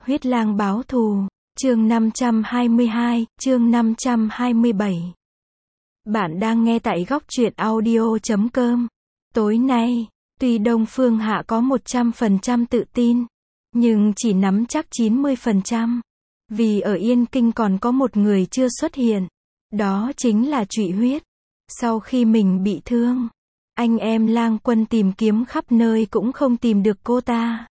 Huyết lang báo thù, chương 522, chương 527. Bạn đang nghe tại góc truyện audio.com. Tối nay, tuy Đông Phương Hạ có 100% tự tin, nhưng chỉ nắm chắc 90%. Vì ở Yên Kinh còn có một người chưa xuất hiện. Đó chính là Trụy Huyết. Sau khi mình bị thương, anh em Lang Quân tìm kiếm khắp nơi cũng không tìm được cô ta.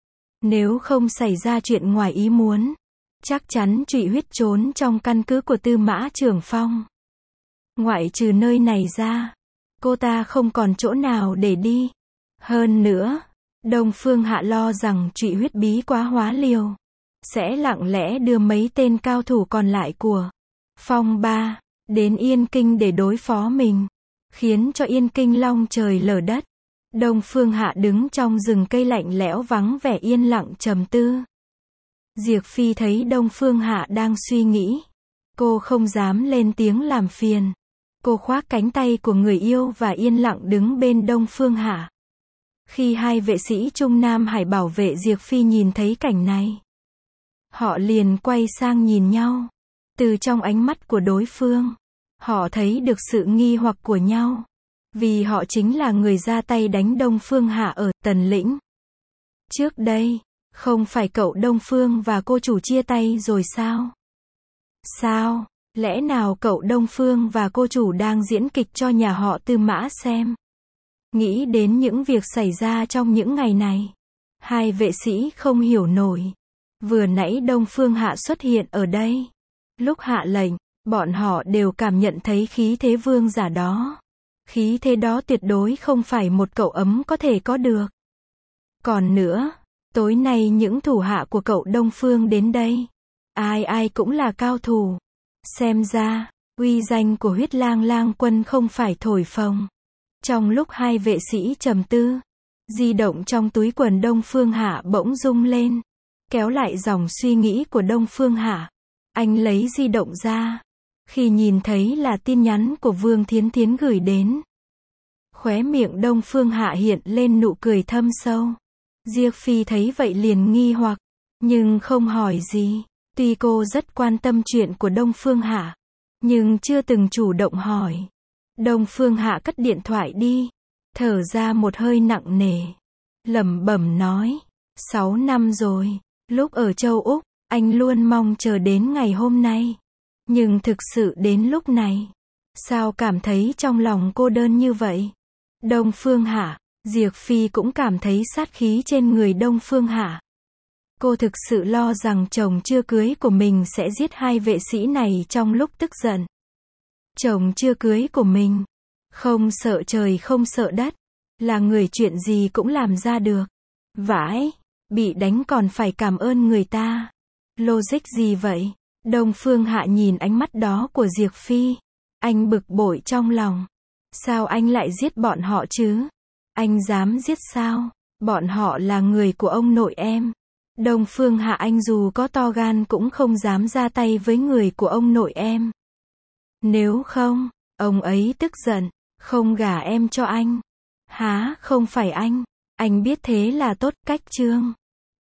Nếu không xảy ra chuyện ngoài ý muốn, chắc chắn Trụy Huyết trốn trong căn cứ của Tư Mã Trưởng Phong. Ngoại trừ nơi này ra, cô ta không còn chỗ nào để đi. Hơn nữa, Đông Phương Hạ lo rằng Trụy Huyết bí quá hóa liều, sẽ lặng lẽ đưa mấy tên cao thủ còn lại của Phong Ba đến Yên Kinh để đối phó mình, khiến cho Yên Kinh long trời lở đất. Đông Phương Hạ đứng trong rừng cây lạnh lẽo vắng vẻ yên lặng trầm tư. Diệp Phi thấy Đông Phương Hạ đang suy nghĩ, cô không dám lên tiếng làm phiền. Cô khoác cánh tay của người yêu và yên lặng đứng bên Đông Phương Hạ. Khi hai vệ sĩ Trung Nam Hải bảo vệ Diệp Phi nhìn thấy cảnh này, họ liền quay sang nhìn nhau. Từ trong ánh mắt của đối phương, họ thấy được sự nghi hoặc của nhau. Vì họ chính là người ra tay đánh Đông Phương Hạ ở Tần Lĩnh. Trước đây, không phải cậu Đông Phương và cô chủ chia tay rồi sao? Sao? Lẽ nào cậu Đông Phương và cô chủ đang diễn kịch cho nhà họ Tư Mã xem? Nghĩ đến những việc xảy ra trong những ngày này, hai vệ sĩ không hiểu nổi. Vừa nãy Đông Phương Hạ xuất hiện ở đây. Lúc hạ lệnh, bọn họ đều cảm nhận thấy khí thế vương giả đó. Khí thế đó tuyệt đối không phải một cậu ấm có thể có được. Còn nữa, tối nay những thủ hạ của cậu Đông Phương đến đây, ai ai cũng là cao thủ. Xem ra, uy danh của Huyết Lang Lang Quân không phải thổi phồng. Trong lúc hai vệ sĩ trầm tư, di động trong túi quần Đông Phương Hạ bỗng rung lên, kéo lại dòng suy nghĩ của Đông Phương Hạ. Anh lấy di động ra, khi nhìn thấy là tin nhắn của Vương Thiến Thiến gửi đến. Khóe miệng Đông Phương Hạ hiện lên nụ cười thâm sâu. Diệp Phi thấy vậy liền nghi hoặc, nhưng không hỏi gì. Tuy cô rất quan tâm chuyện của Đông Phương Hạ, nhưng chưa từng chủ động hỏi. Đông Phương Hạ cất điện thoại đi, thở ra một hơi nặng nề, lẩm bẩm nói, 6 năm rồi, lúc ở châu Úc, anh luôn mong chờ đến ngày hôm nay. Nhưng thực sự đến lúc này, sao cảm thấy trong lòng cô đơn như vậy? Đông Phương Hạ, Diệp Phi cũng cảm thấy sát khí trên người Đông Phương Hạ. Cô thực sự lo rằng chồng chưa cưới của mình sẽ giết hai vệ sĩ này trong lúc tức giận. Chồng chưa cưới của mình, không sợ trời không sợ đất, là người chuyện gì cũng làm ra được. Vãi, bị đánh còn phải cảm ơn người ta. Logic gì vậy? Đông Phương Hạ nhìn ánh mắt đó của Diệp Phi. Anh bực bội trong lòng. Sao anh lại giết bọn họ chứ? Anh dám giết sao? Bọn họ là người của ông nội em. Đông Phương Hạ anh dù có to gan cũng không dám ra tay với người của ông nội em. Nếu không, ông ấy tức giận, không gả em cho anh. Há, không phải anh biết thế là tốt, cách chương.